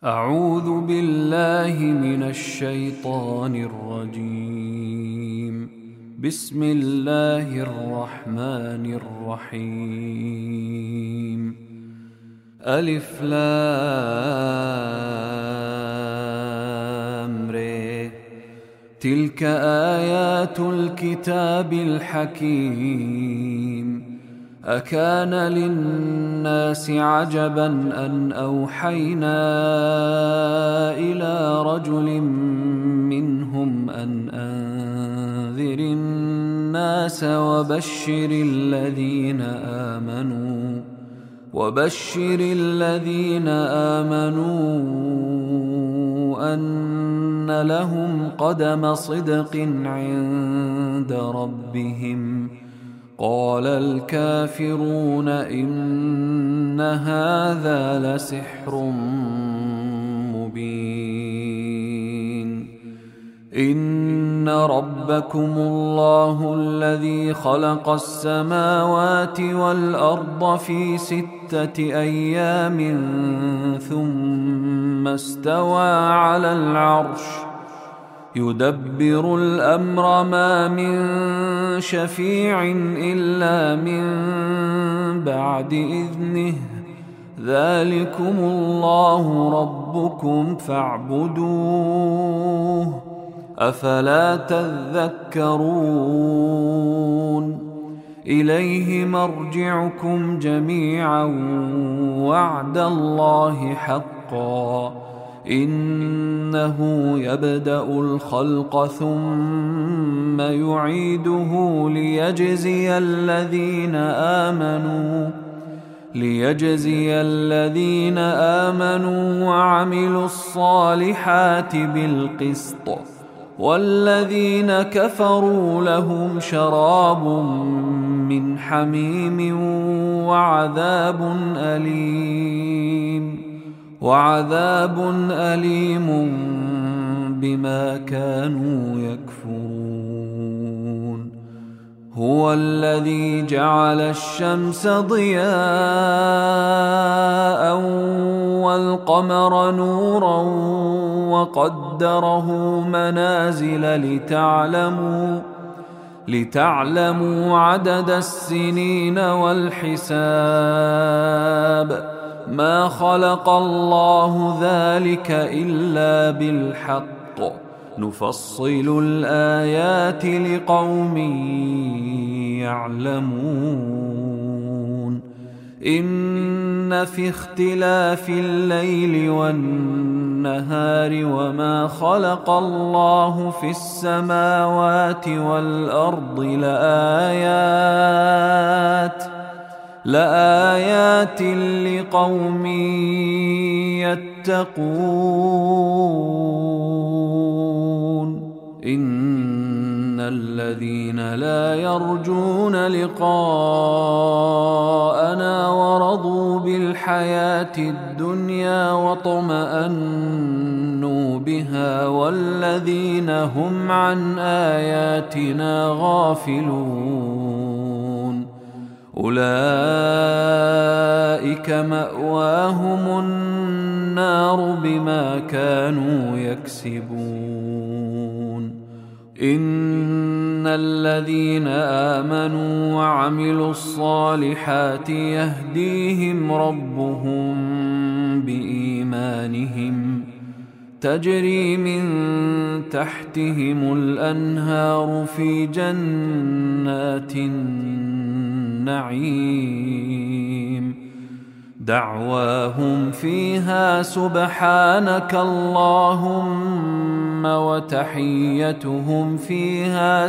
أعوذ بالله من الشيطان الرجيم. بسم الله الرحمن الرحيم. ألف لام ر. تلك آيات الكتاب الحكيم. أكان للناس عجبا أن أوحينا إلى رجل منهم أن أنذر الناس وبشر الذين آمنوا أن لهم قدم صدق عند ربهم. قال الكافرون إن هذا لسحر مبين. إن ربكم الله الذي خلق السماوات والأرض في 6 أيام ثم استوى على العرش يدبر الأمر ما من شفيع إلا من بعد إذنه. ذلكم الله ربكم فاعبدوه أفلا تذكرون. إليه مرجعكم جميعا وعد الله حقا. إنه يبدأ الخلق ثم يعيده ليجزي الذين آمنوا وعملوا الصالحات بالقسط. والذين كفروا لهم شراب من حميم وعذاب أليم بما كانوا يكفرون. هو الذي جعل الشمس ضياء والقمر نورا وقدره منازل لتعلموا عدد السنين والحساب. ما خلق الله ذلك إلا بالحق. نفصل الآيات لقوم يعلمون. إن في اختلاف الليل والنهار وما خلق الله في السماوات والأرض لآيات لقوم يتقون. إن الذين لا يرجون لقاءنا ورضوا بالحياة الدنيا واطمأنوا بها والذين هم عن آياتنا غافلون أولئك مأواهم النار بما كانوا يكسبون. إن الذين آمنوا وعملوا الصالحات يهديهم ربهم بإيمانهم تجري من تحتهم الأنهار في جنات النعيم. دعواهم فيها سبحانك اللهم وتحيتهم فيها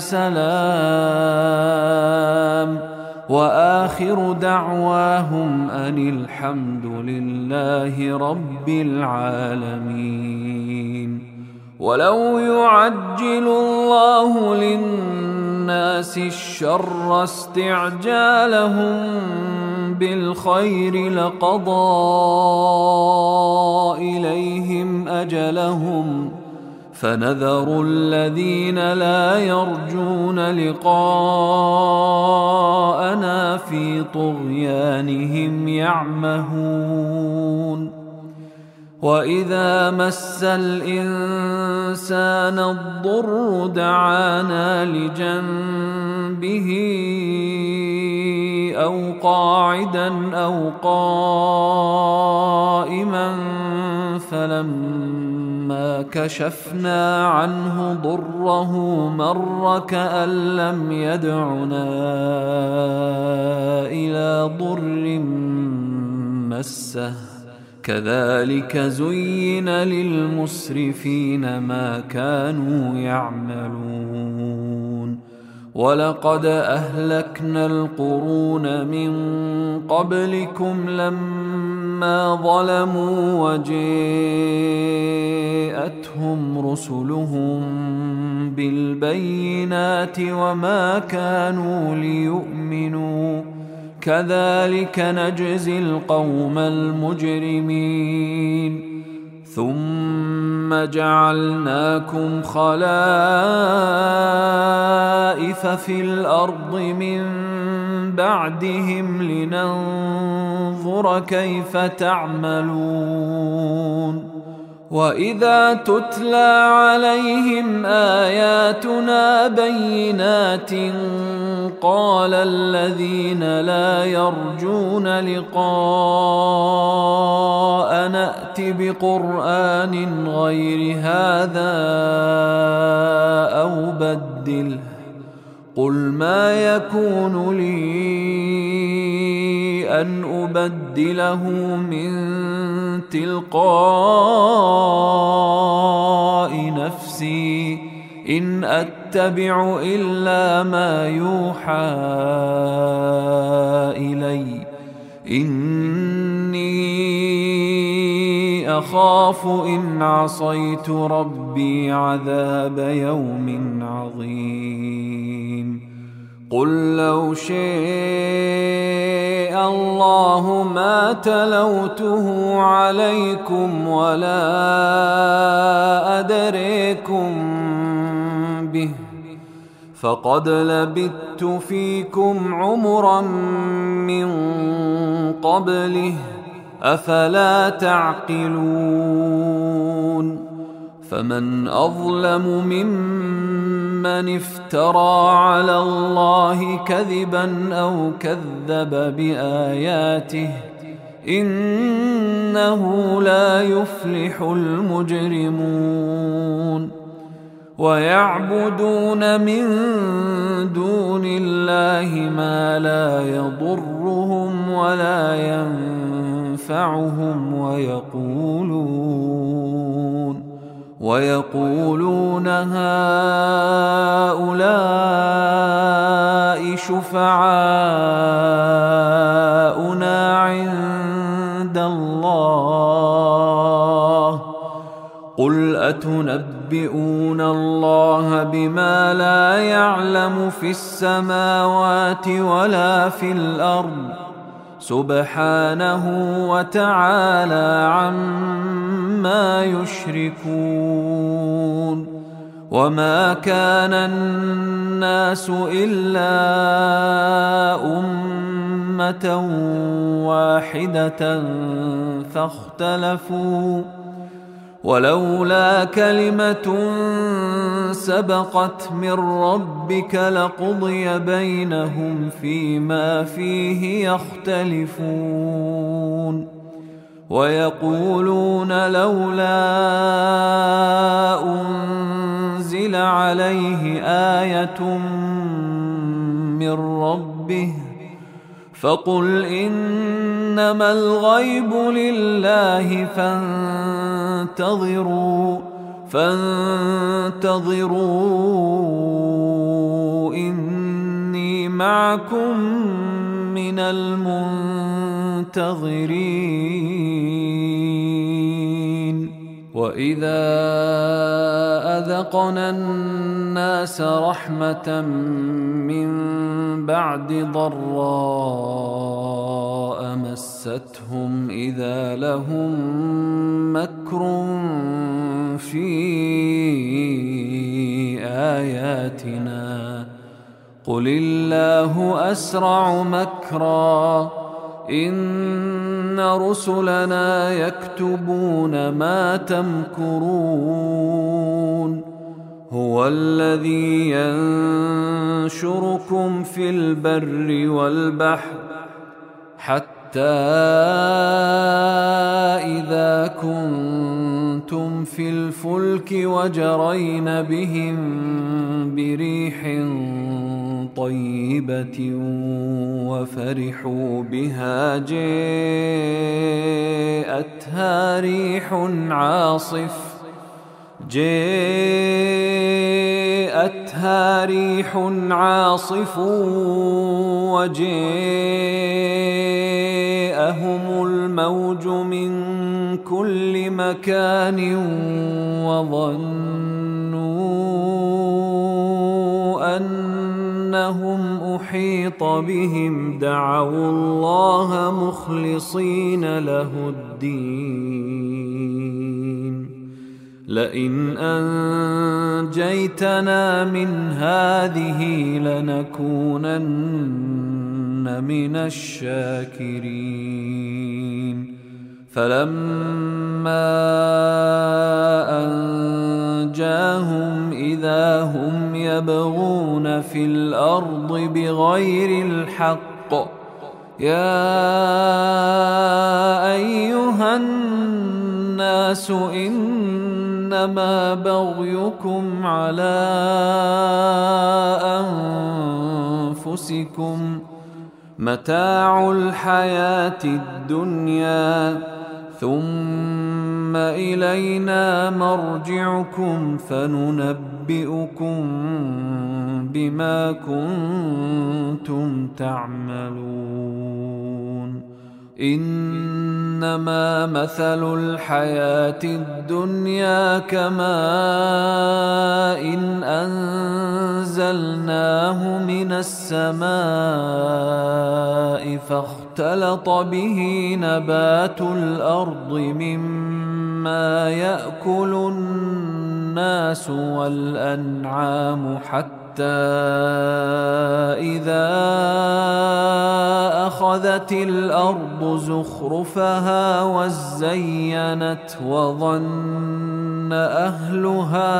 سلام. وآخر دعواهم أن الحمد لله رب العالمين. ولو يعجل الله للناس الشر استعجالهم بالخير لقضى إليهم أجلهم فنذر الذين لا يرجون لقاءنا في طغيانهم يعمهون وإذا مس الإنسان الضر دعانا لجنبه أو قاعدا أو قائما فلما كشفنا عنه ضره مر كأن لم يدعنا إلى ضر مسه كذلك زين للمسرفين ما كانوا يعملون ولقد أهلكنا القرون من قبلكم لما ظلموا وجاءتهم رسلهم بالبينات وما كانوا ليؤمنوا كذلك نجزي القوم المجرمين ثم جعلناكم خلائف في الأرض من بعدهم لننظر كيف تعملون وإذا تتلى عليهم آياتنا بينات قال الذين لا يرجون لقاء نأت بقرآن غير هذا أو بدله قل ما يكون لي أن أبدله من تلقاء نفسي إن أتبع إلا ما يوحى إلي إني أخاف إن عصيت ربي عذاب يوم عظيم قل لو شاء الله ما تلوته عليكم ولا أدريكم به فقد لبثت فيكم عمرا من قبله أفلا تعقلون فمن أظلم ممن افترى على الله كذبا أو كذب بآياته إنه لا يفلح المجرمون ويعبدون من دون الله ما لا يضرهم ولا ينفعهم ويقولون هؤلاء شفعاؤنا عند الله قل أتنبئون الله بما لا يعلم في السماوات ولا في الأرض سبحانه وتعالى عما يشركون وما كان الناس إلا أمة واحدة فاختلفوا ولولا كلمة سبقت من ربك لقضي بينهم فيما فيه يختلفون ويقولون لولا أنزل عليه آية من ربه فقل إنما الغيب لله فانتظروا إني معكم من المنتظرين وإذا أذقنا الناس رحمة من بعد ضراء مستهم إذا لهم مكر في آياتنا قل الله أسرع مكرا إن رسلنا يكتبون ما تمكرون هو الذي ينشركم في البر والبحر حتى إذا كنتم في الفلك وجرين بهم بريح طيبة وفرحوا بها جاءتها ريح عاصف وجاءهم الموج من كل مكان وظنوا أنهم أحيط بهم دعوا الله مخلصين له الدين لئن أنجيتنا من هذه لنكونن من الشاكرين فلما أنجاهم إذا هم يبغون في الأرض بغير الحق يا أيها الناس إنما بغيكم على أنفسكم متاع الحياة الدنيا ثم إلينا مرجعكم فننبئكم بما كنتم تعملون إنما مثل الحياة الدنيا كماء إن أنزلناه من السماء فاختلط به نبات الأرض مما يأكل الناس والأنعام حتى إذا أخذت الأرض زخرفها وزينت وظن أهلها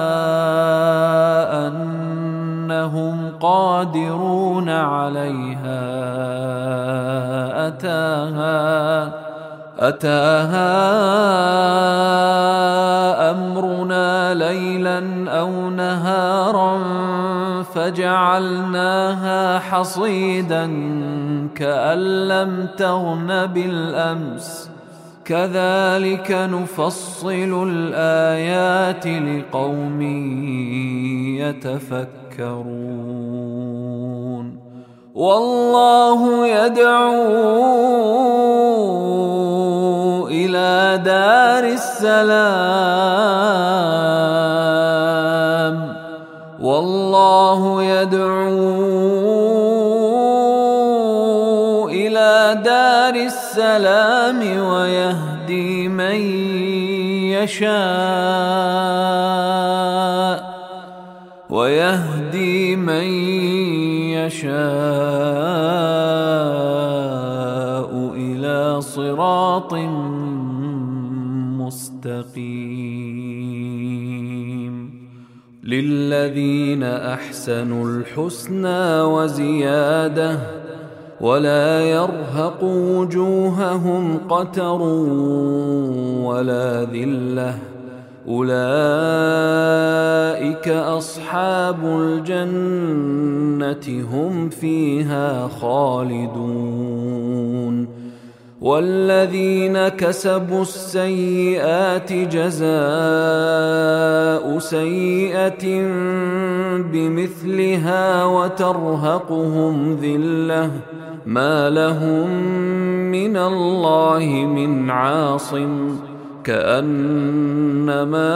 أنهم قادرون عليها أتاها أمرنا ليلا أو نهارا فجعلناها حصيدا كأن لم تغن بالأمس كذلك نفصل الآيات لقوم يتفكرون والله يدعو إلى دار السلام والله يدعو إلى دار السلام ويهدي من يشاء إلى صراط مستقيم للذين أحسنوا الحسنى وزيادة ولا يرهق وجوههم قتر ولا ذلة أولئك أصحاب الجنة هم فيها خالدون والذين كسبوا السيئات جزاء سيئة بمثلها وترهقهم ذلة ما لهم من الله من عاصم كأنما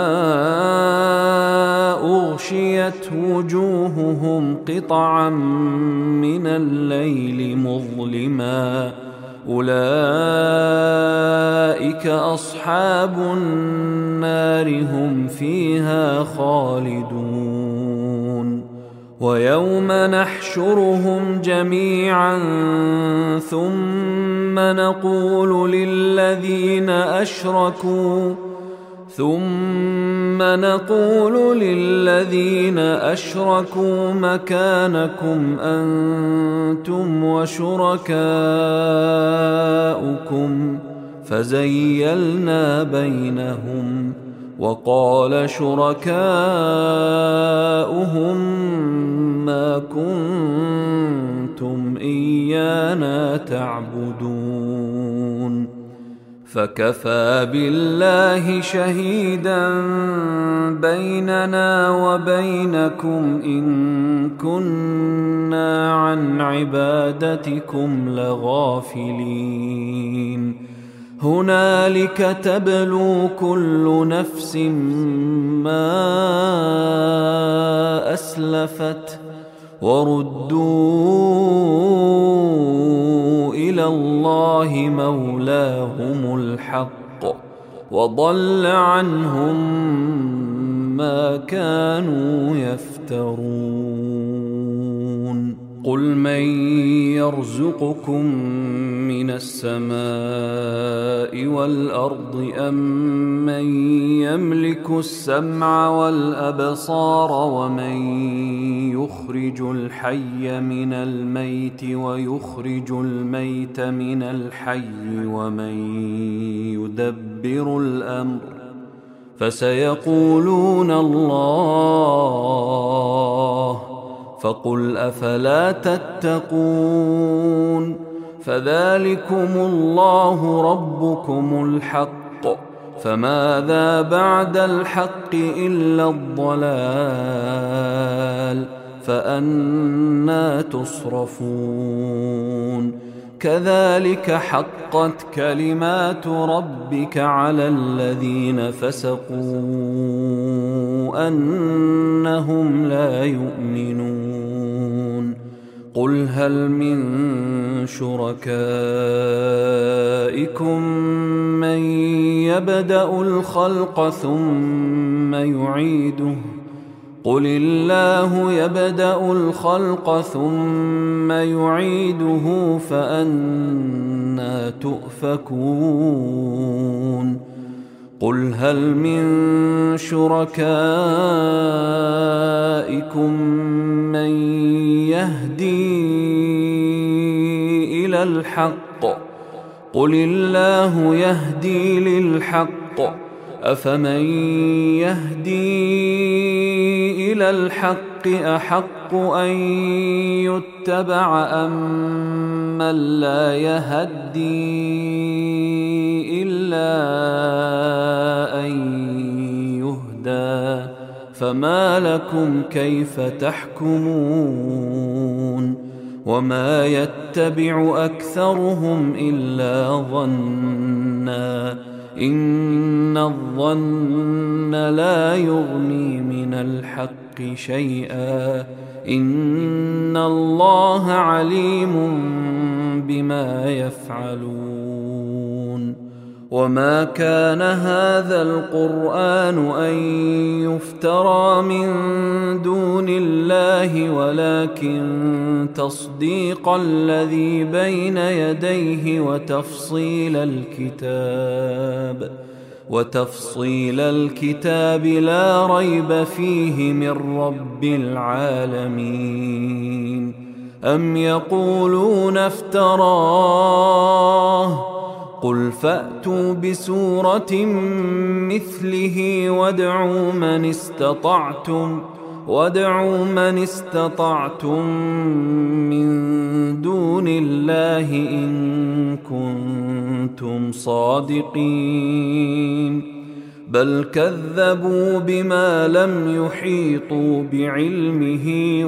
أغشيت وجوههم قطعا من الليل مظلما أولئك أصحاب النار هم فيها خالدون ويوم نحشرهم جميعا ثم نقول للذين أشركوا مكانكم أنتم وشركاؤكم فزيلنا بينهم وقال شركاؤهم ما كنتم إيانا تعبدون فكفى بالله شهيدا بيننا وبينكم إن كنا عن عبادتكم لغافلين هنالك تبلو كل نفس ما أسلفت وردوا إلى الله مولاهم الحق وضل عنهم ما كانوا يفترون قل من يرزقكم من السماء والأرض أم من يملك السمع والأبصار ومن يخرج الحي من الميت ويخرج الميت من الحي ومن يدبر الأمر فسيقولون الله فقل أفلا تتقون فذلكم الله ربكم الحق فماذا بعد الحق إلا الضلال فأنى تصرفون كذلك حقت كلمات ربك على الذين فسقوا أنهم لا يؤمنون قل هل من شركائكم من يبدأ الخلق ثم يعيده قل الله يبدأ الخلق ثم يعيده فأنى تؤفكون قل هل من شركائكم من يهدي إلى الحق قل الله يهدي للحق أفمن يهدي إلى الحق أحق أن يتبع أم من لا يهدي إلا أن يهدى فما لكم كيف تحكمون وما يتبع أكثرهم إلا ظنّا إن الظن لا يغني من الحق شيئا إن الله عليم بما يفعلون وما كان هذا القرآن أن يفترى من دون الله ولكن تصديق الذي بين يديه وتفصيل الكتاب لا ريب فيه من رب العالمين أم يقولون افتراه قل فأتوا بسورة مثله وادعوا من استطعتم من دون الله إن كنتم صادقين بل كذبوا بما لم يحيطوا بعلمه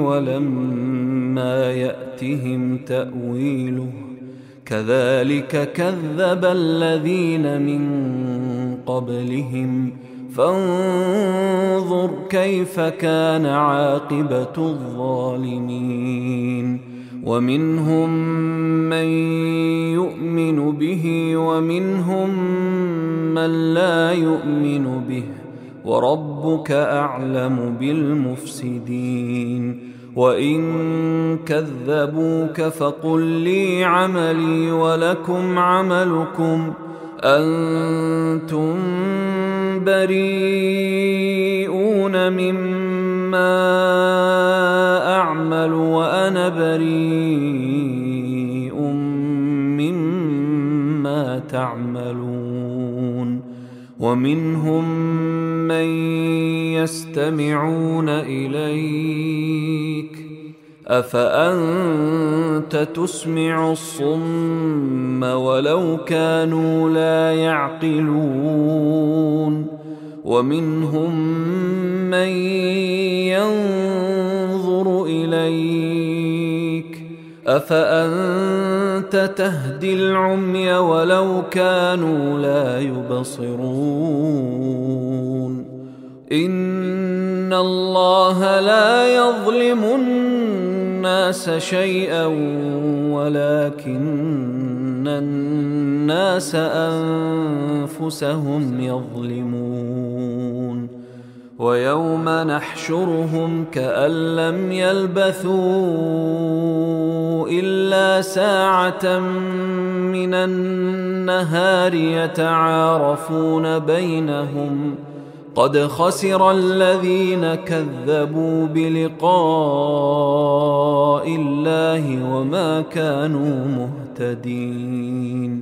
ولما يأتهم تأويله كذلك كذب الذين من قبلهم فانظر كيف كان عاقبة الظالمين ومنهم من يؤمن به ومنهم من لا يؤمن به وربك أعلم بالمفسدين وإن كذبوك فقل لي عملي ولكم عملكم أنتم بريئون مما أعمل وأنا بريء مما تعملون ومنهم من يستمعون إليك أفأنت تسمع الصم ولو كانوا لا يعقلون ومنهم من ينظر إليك أفأنت تهدي العمي ولو كانوا لا يبصرون إن الله لا يظلم الناس شيئا ولكن الناس أنفسهم يظلمون ويوم نحشرهم كأن لم يلبثوا إلا ساعة من النهار يتعارفون بينهم قد خسر الذين كذبوا بلقاء الله وما كانوا مهتدين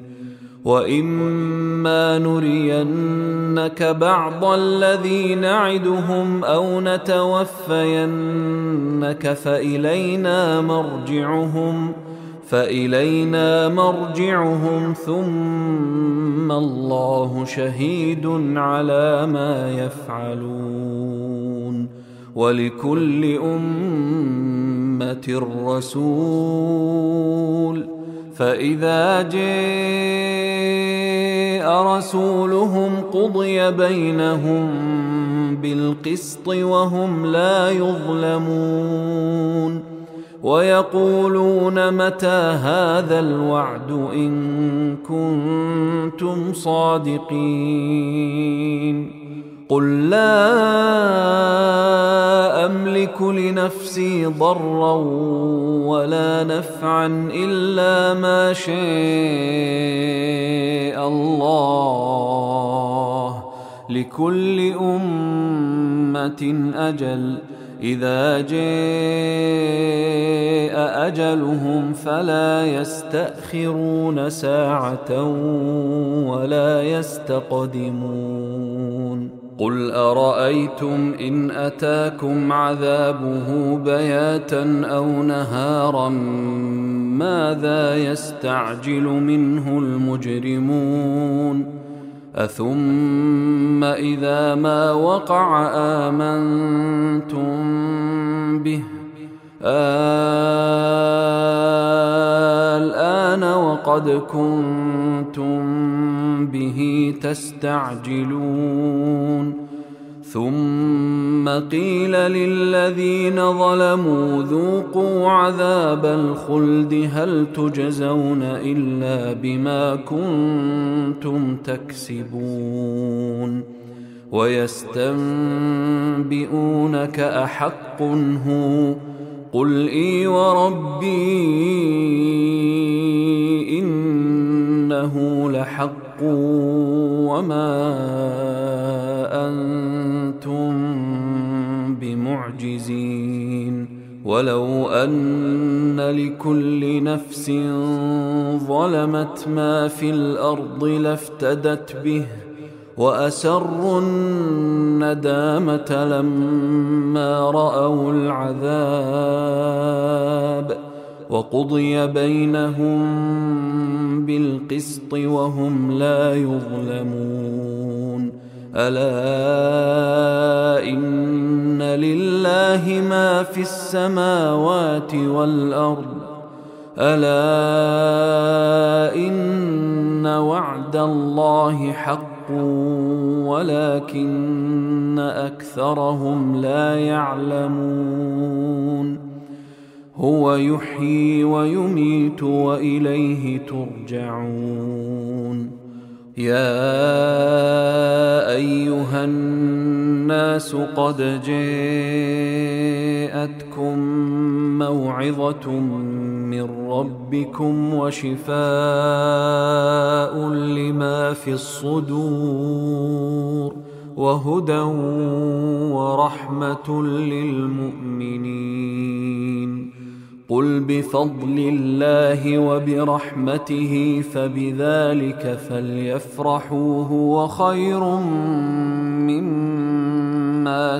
وإما نرينك بعض الذي نعدهم أو نتوفينك فإلينا مرجعهم ثم الله شهيد على ما يفعلون ولكل أمة رسول فإذا جاء رسولهم قضي بينهم بالقسط وهم لا يظلمون ويقولون متى هذا الوعد إن كنتم صادقين قل لا أملك لنفسي ضرا ولا نفعا إلا ما شاء الله لكل أمة أجل إذا جاء أجلهم فلا يستأخرون ساعة ولا يستقدمون قل أرأيتم إن أتاكم عذابه بياتا أو نهارا ماذا يستعجل منه المجرمون أثم إذا ما وقع آمنتم به الآن وقد كنتم به تستعجلون ثم قيل للذين ظلموا ذوقوا عذاب الخلد هل تجزون إلا بما كنتم تكسبون ويستنبئونك أحق هو قل إي وربي إنه لحق وما أنتم بمعجزين ولو أن لكل نفس ظلمت ما في الأرض لافتدت به وأسروا الندامة لما رأوا العذاب وقضي بينهم بالقسط وهم لا يظلمون ألا إن لله ما في السماوات والأرض ألا إن وعد الله حق ولكن أكثرهم لا يعلمون هو يحيي ويميت وإليه ترجعون يا أيها الناس الناس قد جاءتكم موعظة من ربكم وشفاء لما في الصدور وهدى ورحمة للمؤمنين. قل بفضل الله وبرحمته فبذلك فليفرحوا هو خير مما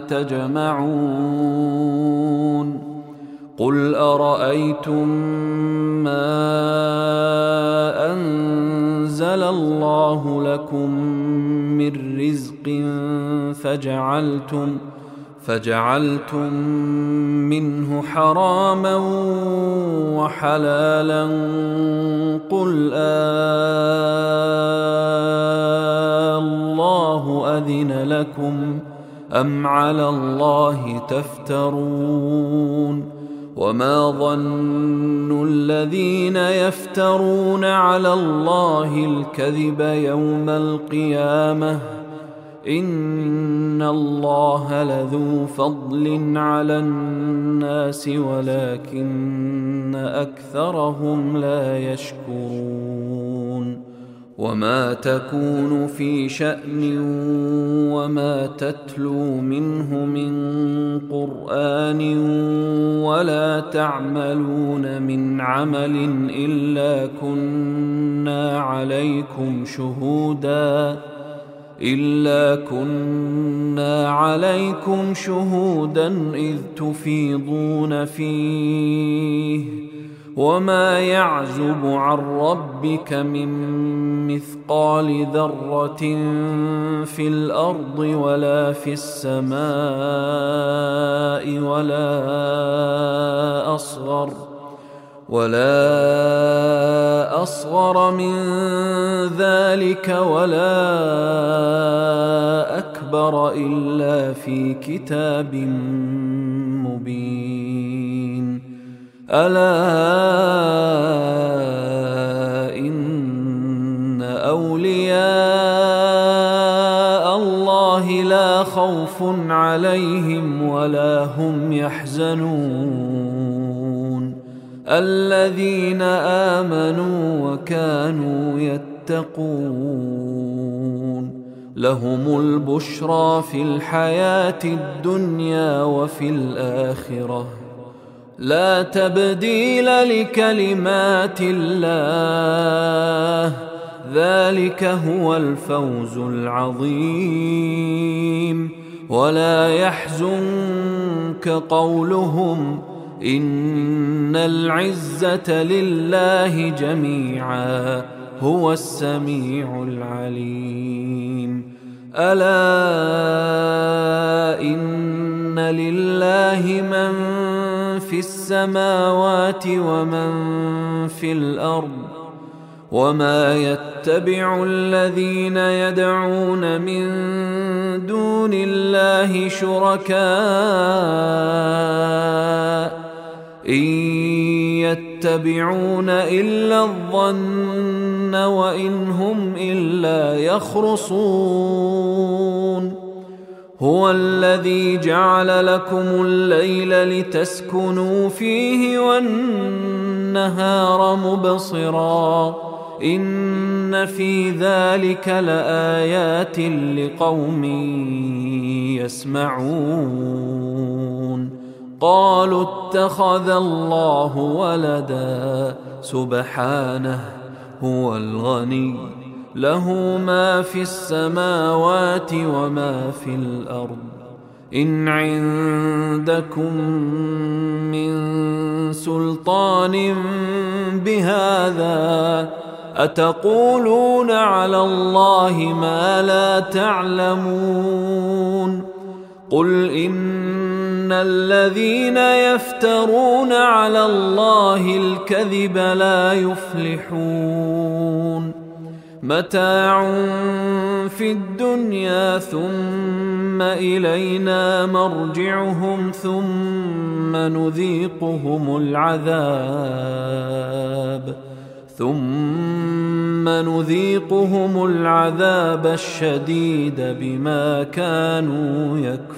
تجمعون. قل أرأيتم ما أنزل الله لكم من رزق فجعلتم منه حراما وحلالا قل الله أذن لكم أم على الله تفترون. وما ظن الذين يفترون على الله الكذب يوم القيامة إن الله لذو فضل على الناس ولكن أكثرهم لا يشكرون. وما تكون في شأن وما تتلو منه من قرآن ولا تعملون من عمل إلا كنا عليكم شهودا إذ تفيضون فيه. وما يعزب عن ربك من مثقال ذرة في الأرض ولا في السماء ولا أصغر من ذلك ولا أكبر إلا في كتاب مبين. ألا إن أولياء الله لا خوف عليهم ولا هم يحزنون الذين آمنوا وكانوا يتقون. لهم البشرى في الحياة الدنيا وفي الآخرة لا تبديل لكلمات الله ذلك هو الفوز العظيم. ولا يحزنك قولهم إن العزة لله جميعا هو السميع العليم. ألا إن لله من في السماوات ومن في الأرض وما يتبع الذين يدعون من دون الله شركاء إن يتبعون إلا الظن وإن هم إلا يخرصون. هو الذي جعل لكم الليل لتسكنوا فيه والنهار مبصرا إن في ذلك لآيات لقوم يسمعون. قالوا اتخذ الله ولدا سبحانه هو الغني له ما في السماوات وما في الأرض إن عندكم من سلطان بهذا أتقولون على الله ما لا تعلمون. قل إن الذين يفترون على الله الكذب لا يفلحون. متاع في الدنيا ثم إلينا مرجعهم ثم ثم نذيقهم العذاب الشديد بما كانوا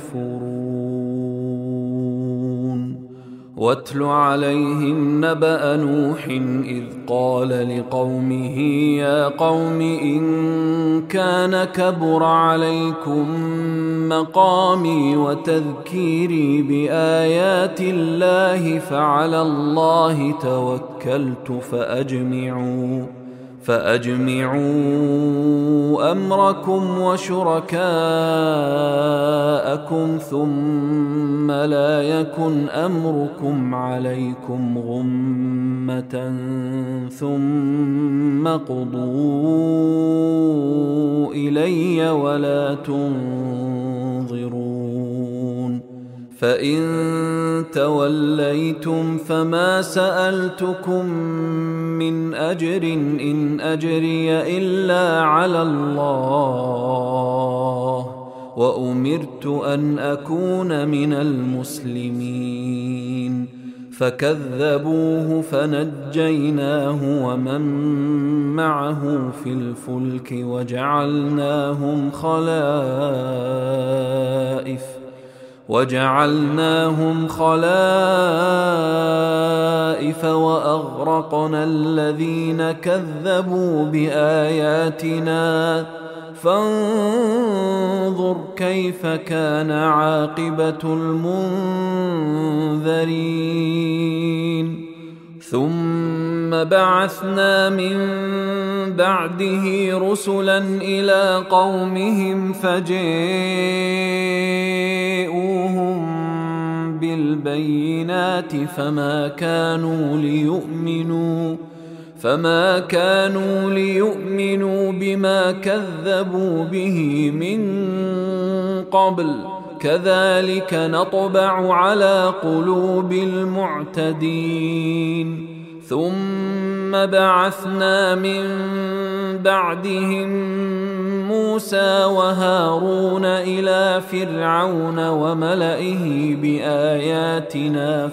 يكفرون. واتل عليهم نبأ نوح إذ قال لقومه يا قوم إن كان كبر عليكم مقامي وتذكيري بآيات الله فعلى الله توكلت فأجمعوا أمركم وشركاءكم ثم لا يكن أمركم عليكم غمة ثم قضوا إلي ولا تنظرون. فإن توليتم فما سألتكم من أجر إن أجري إلا على الله وأمرت أن أكون من المسلمين. فكذبوه فنجيناه ومن معه في الفلك وجعلناهم خلائف وأغرقنا الذين كذبوا بآياتنا فانظر كيف كان عاقبة المنذرين. ثم بعثنا من بعده رسلا إلى قومهم فجاءوهم بالبينات فما كانوا ليؤمنوا بما كذبوا به من قبل كذلك نطبع على قلوب المعتدين. ثم بعثنا من بعدهم موسى وهارون إلى فرعون وملئه بآياتنا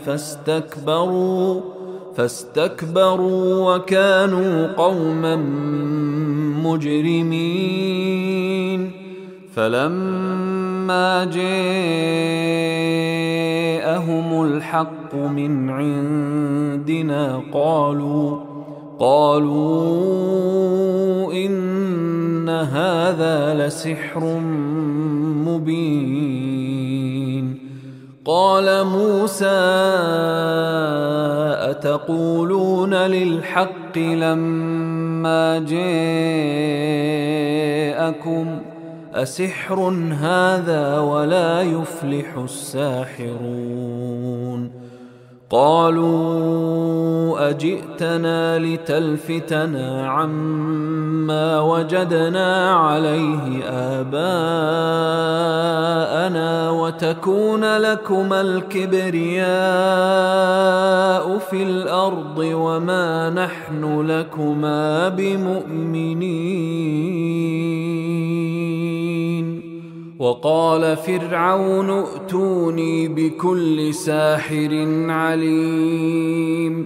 فاستكبروا وكانوا قوما مجرمين. فلما جاءهم الحق من عندنا قالوا إن هذا لسحر مبين. قال موسى أتقولون للحق لما جاءكم أسحر هذا ولا يفلح الساحرون. قالوا أجئتنا لتلفتنا عما وجدنا عليه آباءنا وتكون لكما الكبرياء في الأرض وما نحن لكما بمؤمنين. وقال فرعون ائتوني بكل ساحر عليم.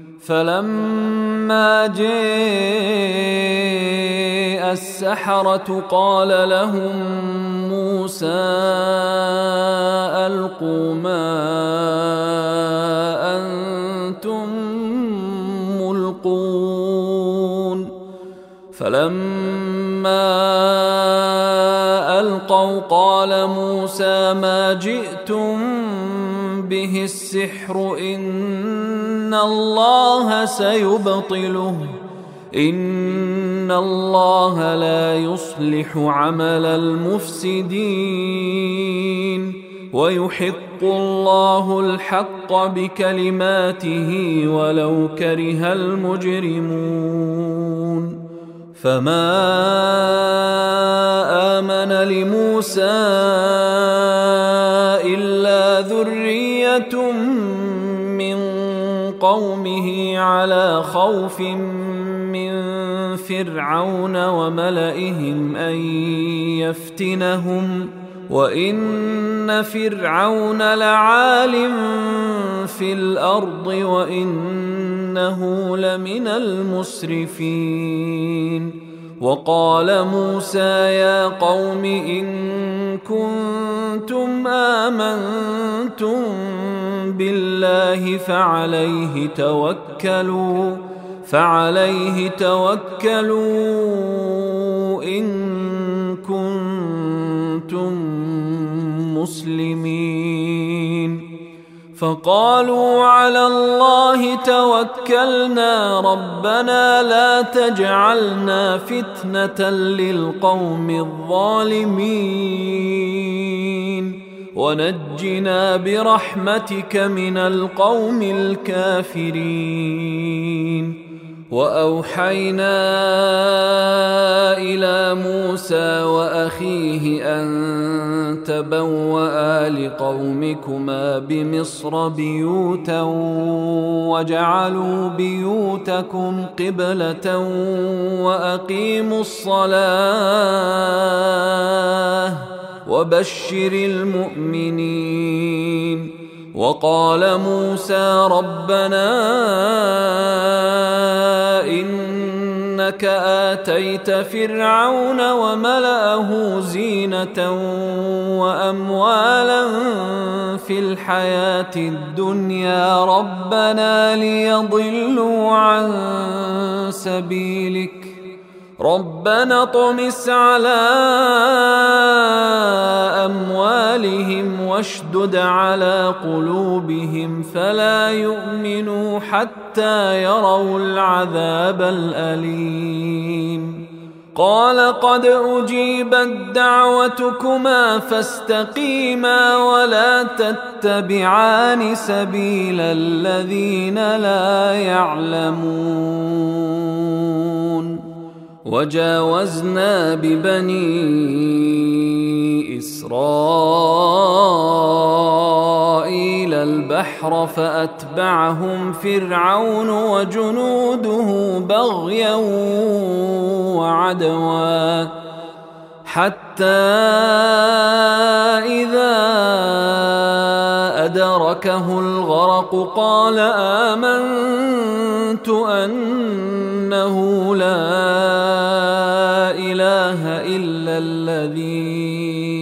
فلما جاء السحرة قال لهم موسى ألقوا ما أنتم ملقون. فلما ألقوا قال موسى ما جئتم به السحر إن الله سيبطله إن الله لا يصلح عمل المفسدين ويحق الله الحق بكلماته ولو كره المجرمون. فما آمن لموسى إلا ذرية من قومه على خوف من فرعون وملئهم أن يفتنهم وإن فرعون لعال في الأرض وإنه إنه لمن المسرفين. وقال موسى يا قوم إن كنتم آمنتم بالله فعليه توكلوا إن كنتم مسلمين. فقالوا على الله توكلنا ربنا لا تجعلنا فتنة للقوم الظالمين ونجنا برحمتك من القوم الكافرين. وأوحينا إلى موسى وأخيه أن تبوأ لقومكما بمصر بيوتا وجعلوا بيوتكم قبلة وأقيموا الصلاة وبشر المؤمنين. وقال موسى ربنا إنك آتيت فرعون وملأه زينة وأموالا في الحياة الدنيا ربنا ليضلوا عن سبيلك ربنا اطمس على أموالهم واشدد على قلوبهم فلا يؤمنوا حتى يروا العذاب الأليم. قال قد أجيبت دعوتكما فاستقيما ولا تتبعان سبيل الذين لا يعلمون. وجاوزنا ببني إسرائيل البحر فأتبعهم فرعون وجنوده بغيا وعدوا حتى إذا أدركه الغرق قال آمنت أنه لا إله إلا الذي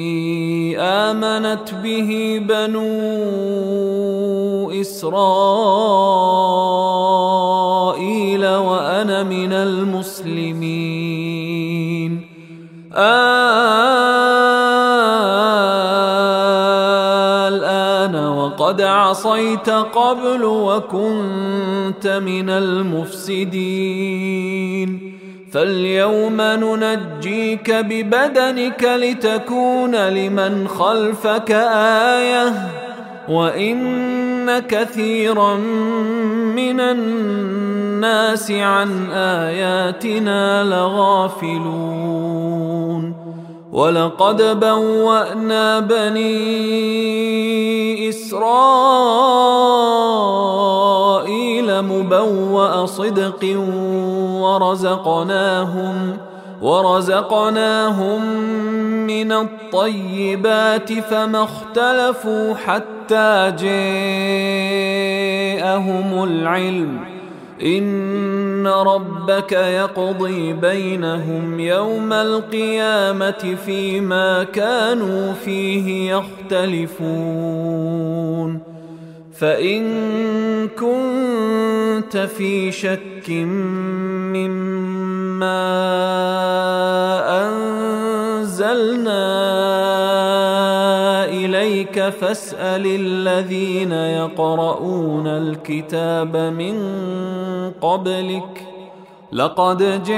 آمنت به بنو إسرائيل وأنا من المسلمين. الآن وقد عصيت قبل وكنت من المفسدين فاليوم ننجيك ببدنك لتكون لمن خلفك آية وإن كثيرا من الناس عن آياتنا لغافلون. ولقد بوأنا بني إسرائيل مبوأ صدق ورزقناهم من الطيبات فما اختلفوا حتى جاءهم العلم إن ربك يقضي بينهم يوم القيامة فيما كانوا فيه يختلفون. فإن كنت في شك مما أنزلنا إليك فاسأل الذين يقرؤون الكتاب من قبلك لقد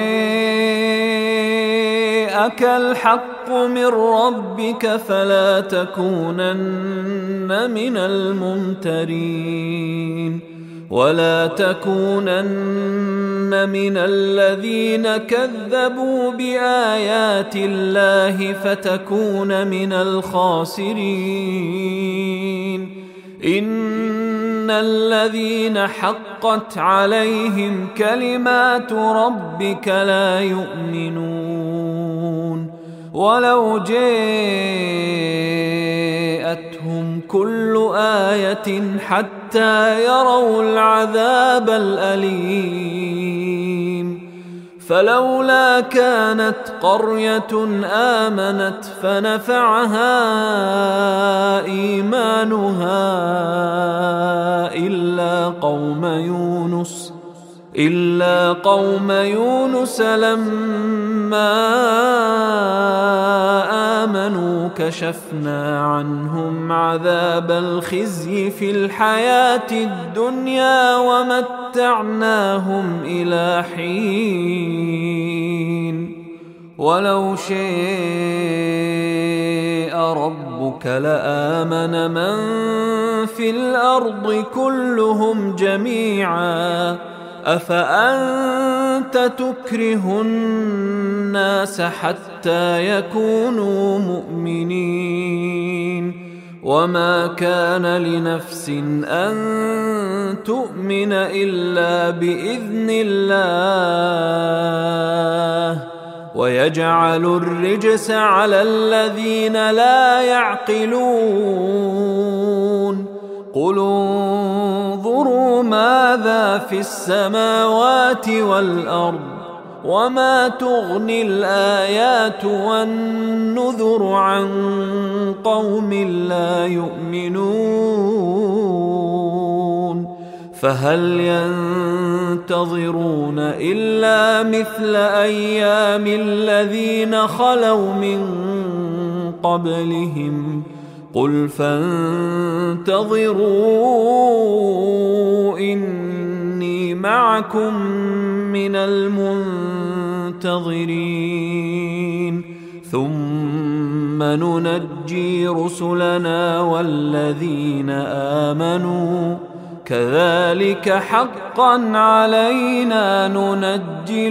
جاءك الحق من ربك فلا تكونن من الممترين ولا تكونن من الذين كذبوا بآيات الله فتكون من الخاسرين. إن الذين حقت عليهم كلمات ربك لا يؤمنون ولو جاءتهم كل آية حتى يروا العذاب الأليم. فلولا كانت قرية آمنت فنفعها إيمانها إلا قوم يونس لما آمنوا كشفنا عنهم عذاب الخزي في الحياة الدنيا ومتعناهم إلى حين. ولو شاء ربك لآمن من في الأرض كلهم جميعا أفأنت تكره الناس حتى يكونوا مؤمنين. وما كان لنفس أن تؤمن إلا بإذن الله ويجعل الرجس على الذين لا يعقلون. قل انظروا ماذا في السماوات والأرض وما تغني الآيات والنذر عن قوم لا يؤمنون. فهل ينتظرون إلا مثل أيام الذين خلوا من قبلهم قل فانتظروا إني معكم من المنتظرين ثم ننجي رسلنا والذين آمنوا كذلك حقا علينا ننجي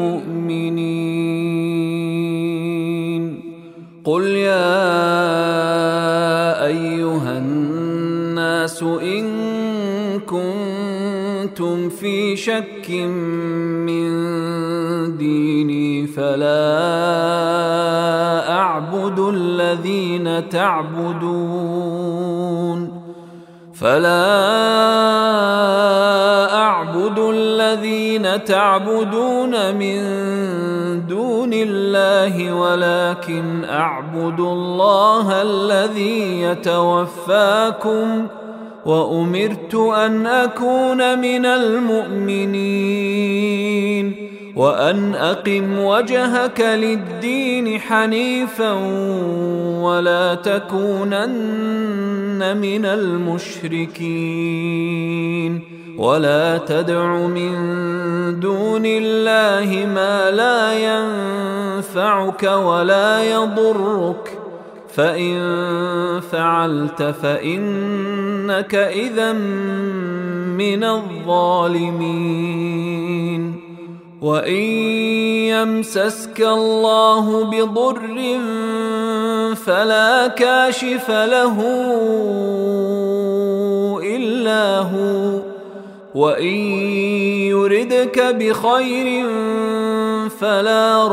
المؤمنين. قل يا أيها الناس إن كنتم في شك من ديني فلا أعبد الذين تعبدون من دون الله ولكن أعبد الله الذي يتوفاكم وأمرت أن أكون من المؤمنين وأن أقم وجهك للدين حنيفا ولا تكونن من المشركين ولا تدع من دون الله ما لا ينفعك ولا يضرك فإن فعلت فإنك إذا من الظالمين. وإن يمسسك الله بضر فلا كاشف له إلا هو وإن يردك بخير فلا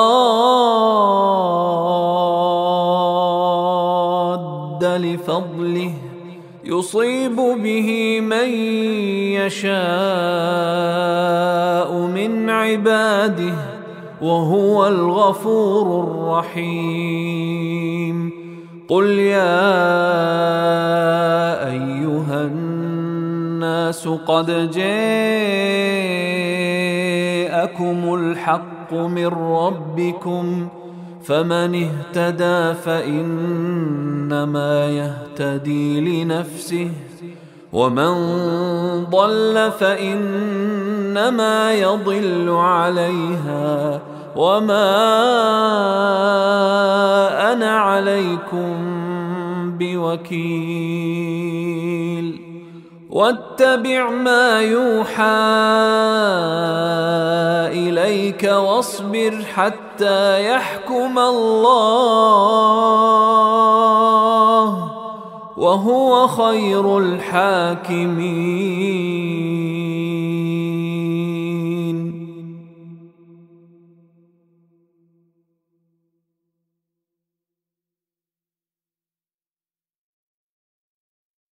راد لفضله يصيب به من يشاء من عباده وهو الغفور الرحيم. قل يا أيها الناس قد جاءكم الحق من ربكم فمن اهتدى فإنما يهتدي لنفسه ومن ضل فإنما يضل عليها وما أنا عليكم بوكيل. واتبع ما يوحى إليك واصبر حتى يحكم الله وهو خير الحاكمين.